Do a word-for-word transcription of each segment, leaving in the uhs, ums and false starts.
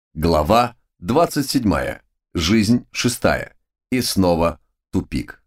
Глава двадцать седьмая. Жизнь шестая. И снова тупик.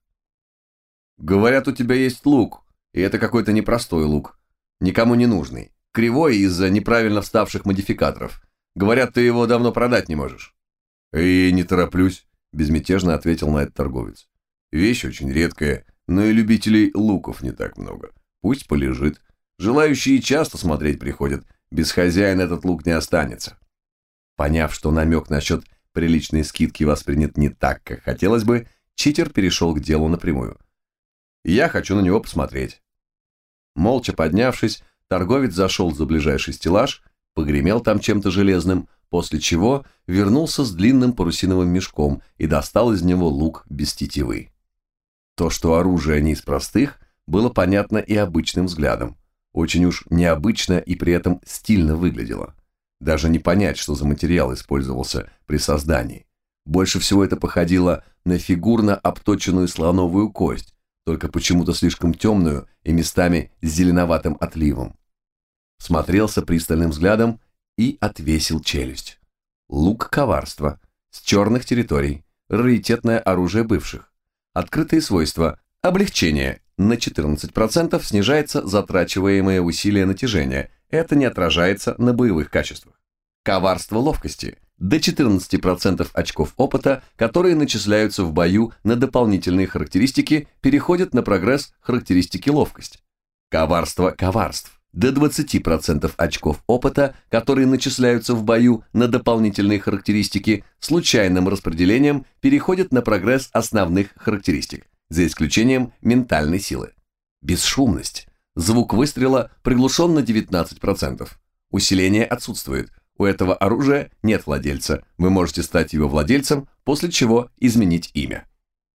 Говорят, у тебя есть лук, и это какой-то непростой лук. Никому не нужный. Кривой из-за неправильно вставших модификаторов. Говорят, ты его давно продать не можешь. И не тороплюсь, безмятежно ответил на это торговец. Вещь очень редкая, но и любителей луков не так много. Пусть полежит. Желающие часто смотреть приходят. Без хозяина этот лук не останется. Поняв, что намек насчет приличной скидки воспринят не так, как хотелось бы, читер перешел к делу напрямую. «Я хочу на него посмотреть». Молча поднявшись, торговец зашел за ближайший стеллаж, погремел там чем-то железным, после чего вернулся с длинным парусиновым мешком и достал из него лук без тетивы. То, что оружие не из простых, было понятно и обычным взглядом. Очень уж необычно и при этом стильно выглядело. Даже не понять, что за материал использовался при создании. Больше всего это походило на фигурно обточенную слоновую кость, только почему-то слишком темную и местами с зеленоватым отливом. Смотрелся пристальным взглядом и отвесил челюсть. Лук коварства, с черных территорий, раритетное оружие бывших. Открытые свойства, облегчение, на четырнадцать процентов снижается затрачиваемое усилие натяжения. Это не отражается на боевых качествах. Коварство ловкости. До четырнадцати процентов очков опыта, которые начисляются в бою на дополнительные характеристики, переходят на прогресс характеристики ловкость. Коварство коварств. До двадцати процентов очков опыта, которые начисляются в бою на дополнительные характеристики, случайным распределением переходят на прогресс основных характеристик, за исключением ментальной силы. Бесшумность. Звук выстрела приглушен на девятнадцать процентов. Усиление отсутствует. У этого оружия нет владельца. Вы можете стать его владельцем, после чего изменить имя.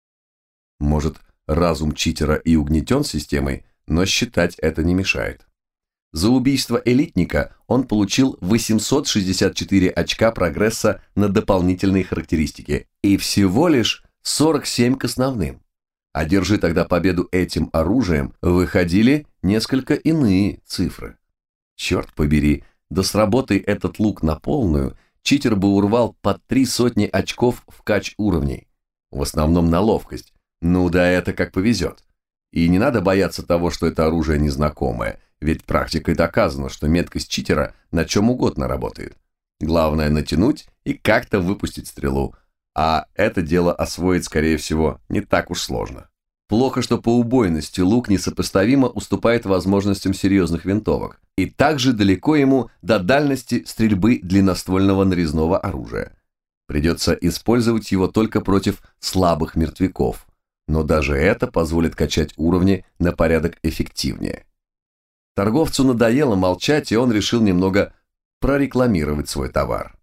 Может, разум читера и угнетен системой, но считать это не мешает. За убийство элитника он получил восемьсот шестьдесят четыре очка прогресса на дополнительные характеристики и всего лишь сорок семь к основным. Одержи тогда победу этим оружием, выходили несколько иные цифры. Черт побери, да сработай этот лук на полную, читер бы урвал под три сотни очков в кач уровней. В основном на ловкость. Ну да это как повезет. И не надо бояться того, что это оружие незнакомое, ведь практикой доказано, что меткость читера на чем угодно работает. Главное натянуть и как-то выпустить стрелу. А это дело освоить, скорее всего, не так уж сложно. Плохо, что по убойности лук несопоставимо уступает возможностям серьезных винтовок, и также далеко ему до дальности стрельбы длинноствольного нарезного оружия. Придется использовать его только против слабых мертвяков, но даже это позволит качать уровни на порядок эффективнее. Торговцу надоело молчать, и он решил немного прорекламировать свой товар.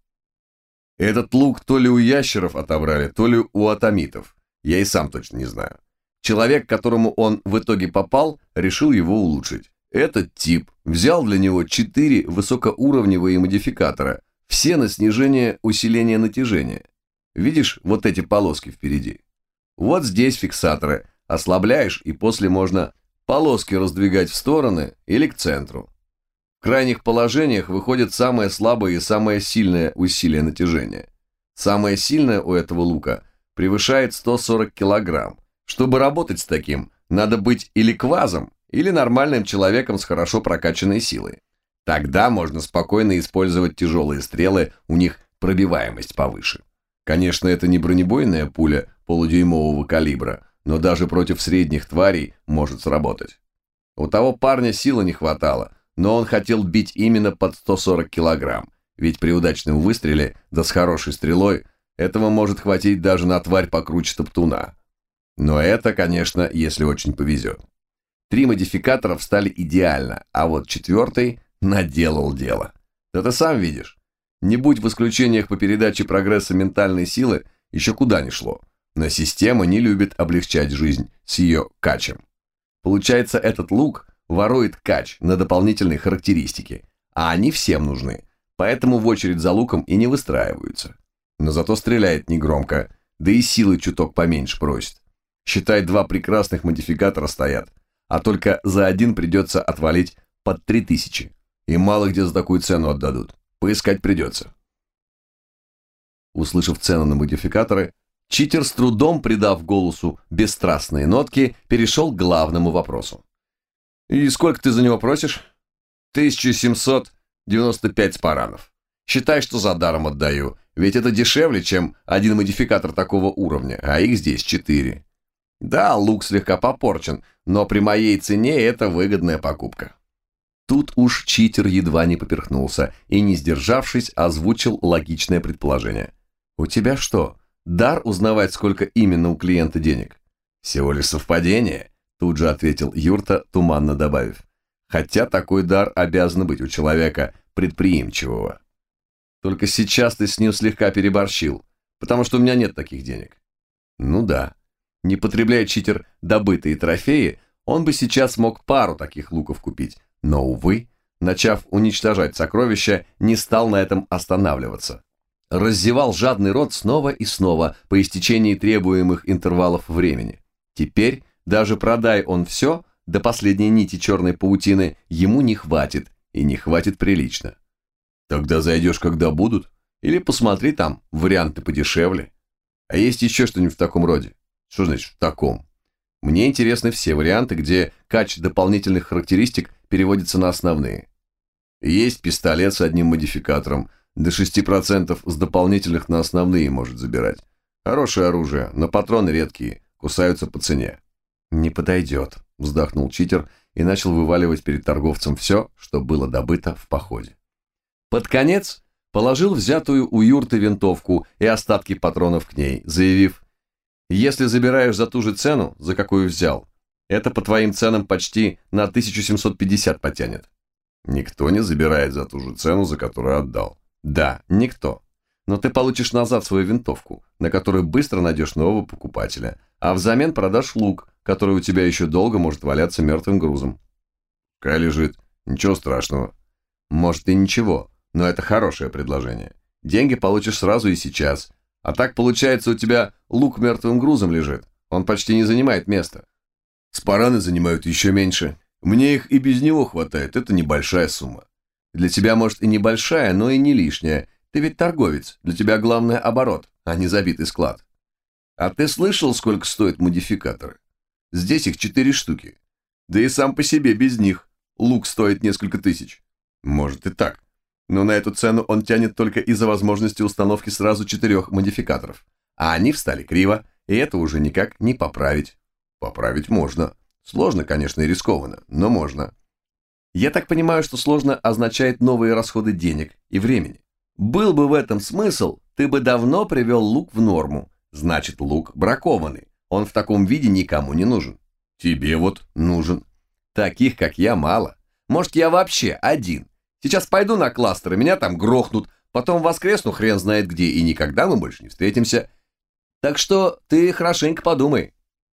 Этот лук то ли у ящеров отобрали, то ли у атомитов. Я и сам точно не знаю. Человек, к которому он в итоге попал, решил его улучшить. Этот тип взял для него четыре высокоуровневые модификатора, все на снижение усиления натяжения. Видишь вот эти полоски впереди? Вот здесь фиксаторы. Ослабляешь, и после можно полоски раздвигать в стороны или к центру. В крайних положениях выходит самое слабое и самое сильное усилие натяжения. Самое сильное у этого лука превышает сто сорок килограмм. Чтобы работать с таким, надо быть или квазом, или нормальным человеком с хорошо прокачанной силой. Тогда можно спокойно использовать тяжелые стрелы, у них пробиваемость повыше. Конечно, это не бронебойная пуля полудюймового калибра, но даже против средних тварей может сработать. У того парня силы не хватало, но он хотел бить именно под сто сорок килограмм, ведь при удачном выстреле, да с хорошей стрелой, этого может хватить даже на тварь покруче топтуна. Но это, конечно, если очень повезет. Три модификатора встали идеально, а вот четвертый наделал дело. Да ты сам видишь. Не будь в исключениях по передаче прогресса ментальной силы, еще куда ни шло. Но система не любит облегчать жизнь с ее качем. Получается, этот лук ворует кач на дополнительные характеристики, а они всем нужны, поэтому в очередь за луком и не выстраиваются. Но зато стреляет негромко, да и силы чуток поменьше просит. Считай, два прекрасных модификатора стоят, а только за один придется отвалить под три тысячи. И мало где за такую цену отдадут. Поискать придется. Услышав цену на модификаторы, читер, с трудом придав голосу бесстрастные нотки, перешел к главному вопросу. «И сколько ты за него просишь?» тысяча семьсот девяносто пять спаранов. Считай, что за даром отдаю, ведь это дешевле, чем один модификатор такого уровня, а их здесь четыре. Да, лук слегка попорчен, но при моей цене это выгодная покупка». Тут уж читер едва не поперхнулся и, не сдержавшись, озвучил логичное предположение. «У тебя что, дар узнавать, сколько именно у клиента денег?» «Всего лишь совпадение», – тут же ответил Юрта, туманно добавив. «Хотя такой дар обязан быть у человека предприимчивого. Только сейчас ты с ним слегка переборщил, потому что у меня нет таких денег». «Ну да. Не потребляя читер добытые трофеи, он бы сейчас мог пару таких луков купить, но, увы, начав уничтожать сокровища, не стал на этом останавливаться. Раззевал жадный рот снова и снова по истечении требуемых интервалов времени. Теперь, даже продай он все, до последней нити черной паутины, ему не хватит, и не хватит прилично. «Тогда зайдешь, когда будут, или посмотри там, варианты подешевле. А есть еще что-нибудь в таком роде?» «Что значит в таком?» «Мне интересны все варианты, где кач дополнительных характеристик переводится на основные. Есть пистолет с одним модификатором, до шести процентов с дополнительных на основные может забирать. Хорошее оружие, но патроны редкие, кусаются по цене». «Не подойдет», – вздохнул читер и начал вываливать перед торговцем все, что было добыто в походе. Под конец положил взятую у юрты винтовку и остатки патронов к ней, заявив: «Если забираешь за ту же цену, за какую взял, это по твоим ценам почти на тысячу семьсот пятьдесят потянет». «Никто не забирает за ту же цену, за которую отдал». «Да, никто. Но ты получишь назад свою винтовку, на которую быстро найдешь нового покупателя, а взамен продашь лук, который у тебя еще долго может валяться мертвым грузом». «Пускай лежит. Ничего страшного». «Может и ничего, но это хорошее предложение. Деньги получишь сразу и сейчас. А так, получается, у тебя лук мертвым грузом лежит. Он почти не занимает места». «Спараны занимают еще меньше. Мне их и без него хватает. Это небольшая сумма». «Для тебя, может, и небольшая, но и не лишняя. Ты ведь торговец. Для тебя главное оборот, а не забитый склад». «А ты слышал, сколько стоят модификаторы? Здесь их четыре штуки. Да и сам по себе без них лук стоит несколько тысяч». «Может и так. Но на эту цену он тянет только из-за возможности установки сразу четырех модификаторов. А они встали криво, и это уже никак не поправить». «Поправить можно. Сложно, конечно, и рискованно, но можно». «Я так понимаю, что сложно означает новые расходы денег и времени. Был бы в этом смысл, ты бы давно привел лук в норму. Значит, лук бракованный. Он в таком виде никому не нужен. Тебе вот нужен. Таких, как я, мало. Может, я вообще один. Сейчас пойду на кластеры, меня там грохнут, потом воскресну хрен знает где, и никогда мы больше не встретимся. Так что ты хорошенько подумай».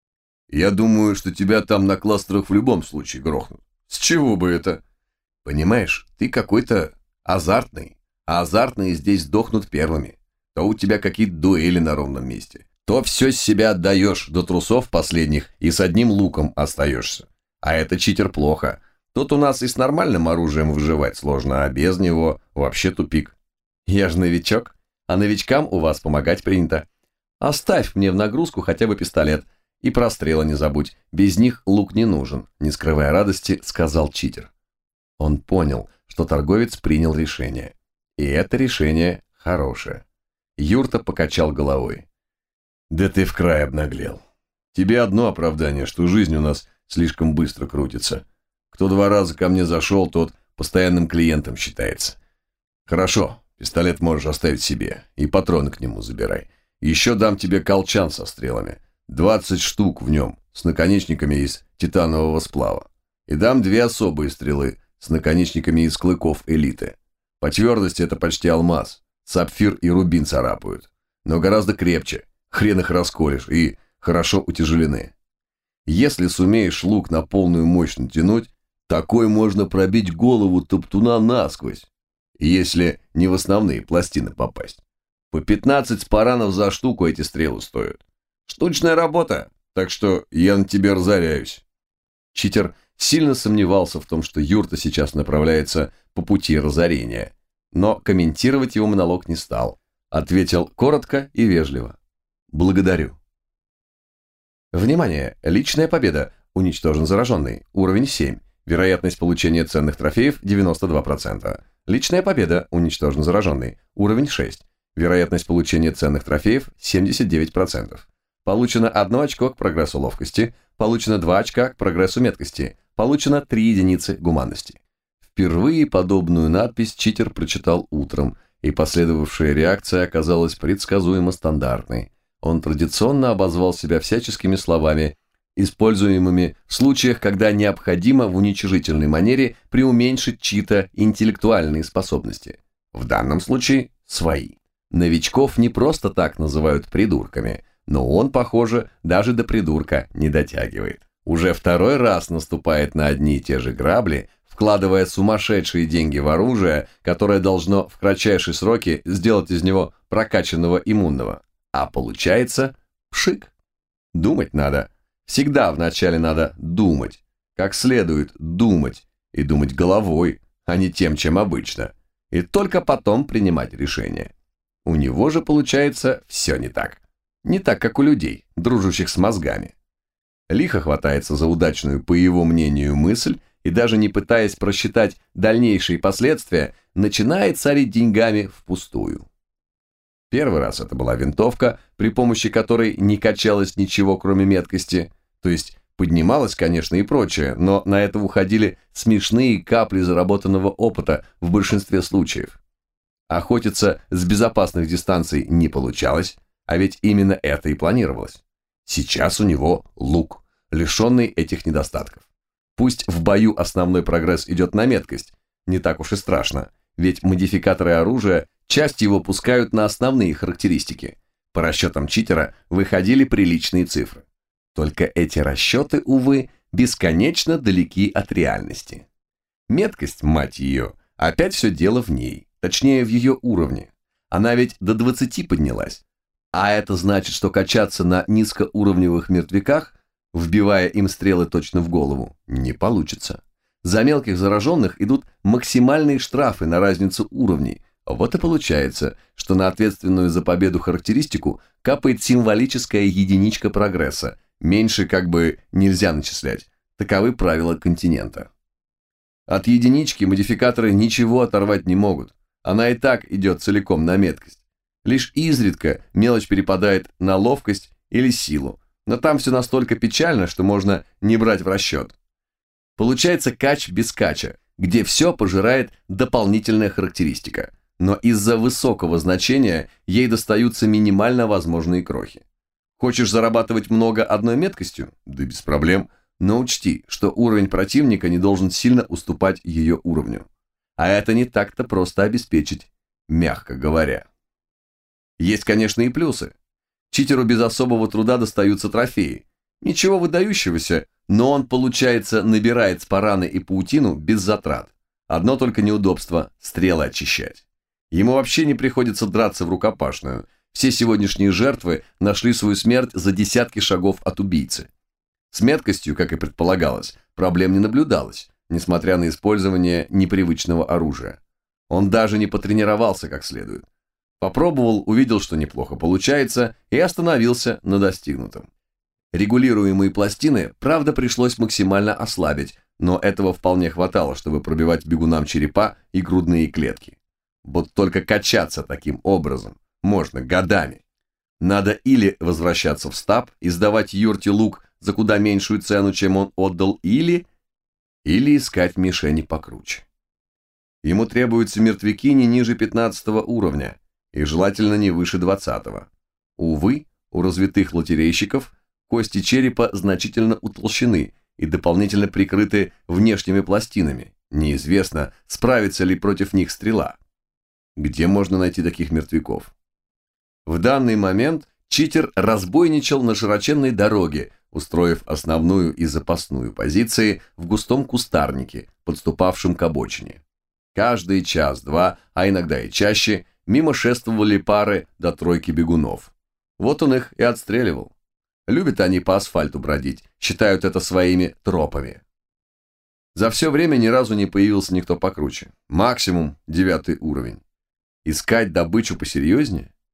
«Я думаю, что тебя там на кластерах в любом случае грохнут. С чего бы это?» «Понимаешь, ты какой-то азартный, а азартные здесь сдохнут первыми. То у тебя какие-то дуэли на ровном месте, то все с себя отдаешь до трусов последних и с одним луком остаешься. А это читер плохо. Тут у нас и с нормальным оружием выживать сложно, а без него вообще тупик». «Я же новичок, а новичкам у вас помогать принято. Оставь мне в нагрузку хотя бы пистолет. И про стрелы не забудь, без них лук не нужен», – не скрывая радости, сказал читер. Он понял, что торговец принял решение. И это решение хорошее. Юрта покачал головой. «Да ты в край обнаглел. Тебе одно оправдание, что жизнь у нас слишком быстро крутится. Кто два раза ко мне зашел, тот постоянным клиентом считается. Хорошо, пистолет можешь оставить себе, и патроны к нему забирай. Еще дам тебе колчан со стрелами. двадцать штук в нем, с наконечниками из титанового сплава. И дам две особые стрелы с наконечниками из клыков элиты. По твердости это почти алмаз, сапфир и рубин царапают. Но гораздо крепче, хрен их расколешь, и хорошо утяжелены. Если сумеешь лук на полную мощь натянуть, такой можно пробить голову топтуна насквозь, если не в основные пластины попасть. По пятнадцать спаранов за штуку эти стрелы стоят. Штучная работа, так что я на тебе разоряюсь». Читер сильно сомневался в том, что юрта сейчас направляется по пути разорения, но комментировать его монолог не стал. Ответил коротко и вежливо. Благодарю. Внимание! Личная победа. Уничтожен зараженный. Уровень семь. Вероятность получения ценных трофеев девяносто два процента. Личная победа. Уничтожен зараженный. Уровень шесть. Вероятность получения ценных трофеев семьдесят девять процентов. Получено одно очко к прогрессу ловкости. Получено два очка к прогрессу меткости. Получено три единицы гуманности. Впервые подобную надпись читер прочитал утром, и последовавшая реакция оказалась предсказуемо стандартной. Он традиционно обозвал себя всяческими словами, используемыми в случаях, когда необходимо в уничижительной манере преуменьшить чьи-то интеллектуальные способности. В данном случае свои. Новичков не просто так называют придурками, но он, похоже, даже до придурка не дотягивает. Уже второй раз наступает на одни и те же грабли, вкладывая сумасшедшие деньги в оружие, которое должно в кратчайшие сроки сделать из него прокачанного иммунного. А получается пшик. Думать надо. Всегда вначале надо думать. Как следует думать. И думать головой, а не тем, чем обычно. И только потом принимать решение. У него же получается все не так. Не так, как у людей, дружащих с мозгами. Лихо хватается за удачную, по его мнению, мысль и даже не пытаясь просчитать дальнейшие последствия, начинает царить деньгами впустую. Первый раз это была винтовка, при помощи которой не качалось ничего, кроме меткости, то есть поднималось, конечно, и прочее, но на это уходили смешные капли заработанного опыта в большинстве случаев. Охотиться с безопасных дистанций не получалось, а ведь именно это и планировалось. Сейчас у него лук, лишенный этих недостатков. Пусть в бою основной прогресс идет на меткость, не так уж и страшно, ведь модификаторы оружия часть его пускают на основные характеристики. По расчетам читера выходили приличные цифры. Только эти расчеты, увы, бесконечно далеки от реальности. Меткость, мать ее, опять все дело в ней, точнее в ее уровне. Она ведь до двадцати поднялась. А это значит, что качаться на низкоуровневых мертвяках, вбивая им стрелы точно в голову, не получится. За мелких зараженных идут максимальные штрафы на разницу уровней. Вот и получается, что на ответственную за победу характеристику капает символическая единичка прогресса. Меньше как бы нельзя начислять. Таковы правила континента. От единички модификаторы ничего оторвать не могут. Она и так идет целиком на меткость. Лишь изредка мелочь перепадает на ловкость или силу. Но там все настолько печально, что можно не брать в расчет. Получается кач без кача, где все пожирает дополнительная характеристика. Но из-за высокого значения ей достаются минимально возможные крохи. Хочешь зарабатывать много одной меткостью? Да без проблем. Но учти, что уровень противника не должен сильно уступать ее уровню. А это не так-то просто обеспечить, мягко говоря. Есть, конечно, и плюсы. Читеру без особого труда достаются трофеи. Ничего выдающегося, но он, получается, набирает спараны и паутину без затрат. Одно только неудобство – стрелы очищать. Ему вообще не приходится драться в рукопашную. Все сегодняшние жертвы нашли свою смерть за десятки шагов от убийцы. С меткостью, как и предполагалось, проблем не наблюдалось, несмотря на использование непривычного оружия. Он даже не потренировался как следует. Попробовал, увидел, что неплохо получается, и остановился на достигнутом. Регулируемые пластины, правда, пришлось максимально ослабить, но этого вполне хватало, чтобы пробивать бегунам черепа и грудные клетки. Вот только качаться таким образом можно годами. Надо или возвращаться в стаб и сдавать Юрте лук за куда меньшую цену, чем он отдал, или... или искать мишени покруче. Ему требуются мертвяки не ниже пятнадцатого уровня, и желательно не выше двадцатого. Увы, у развитых лотерейщиков кости черепа значительно утолщены и дополнительно прикрыты внешними пластинами. Неизвестно, справится ли против них стрела. Где можно найти таких мертвяков? В данный момент читер разбойничал на широченной дороге, устроив основную и запасную позиции в густом кустарнике, подступавшем к обочине. Каждый час-два, а иногда и чаще, мимо шествовали пары до тройки бегунов. Вот он их и отстреливал. Любят они по асфальту бродить, считают это своими тропами. За все время ни разу не появился никто покруче. Максимум девятый уровень. Искать добычу посерьезнее?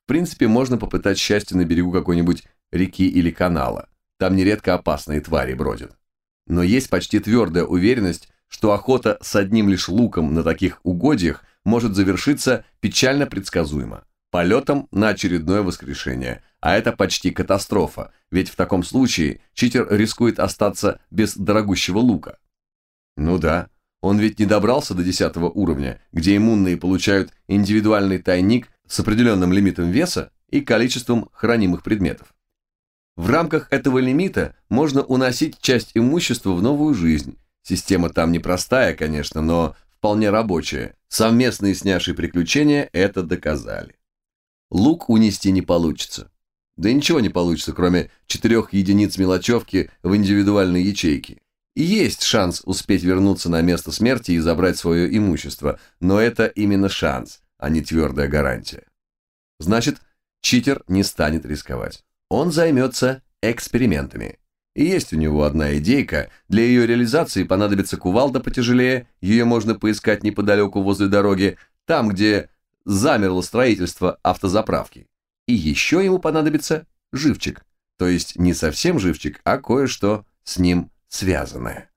принципе, можно попытать счастье на берегу какой-нибудь реки или канала. Там нередко опасные твари бродят. Но есть почти твердая уверенность, что охота с одним лишь луком на таких угодьях может завершиться печально предсказуемо – полетом на очередное воскрешение. А это почти катастрофа, ведь в таком случае читер рискует остаться без дорогущего лука. Ну да, он ведь не добрался до десятого уровня, где иммунные получают индивидуальный тайник с определенным лимитом веса и количеством хранимых предметов. В рамках этого лимита можно уносить часть имущества в новую жизнь. Система там непростая, конечно, но вполне рабочая. Совместные с Няшей приключения это доказали. Лук унести не получится. Да ничего не получится, кроме четырех единиц мелочевки в индивидуальной ячейке. И есть шанс успеть вернуться на место смерти и забрать свое имущество, но это именно шанс, а не твердая гарантия. Значит, читер не станет рисковать. Он займется экспериментами. И есть у него одна идейка, для ее реализации понадобится кувалда потяжелее, ее можно поискать неподалеку возле дороги, там, где замерло строительство автозаправки. И еще ему понадобится живчик, то есть не совсем живчик, а кое-что с ним связанное.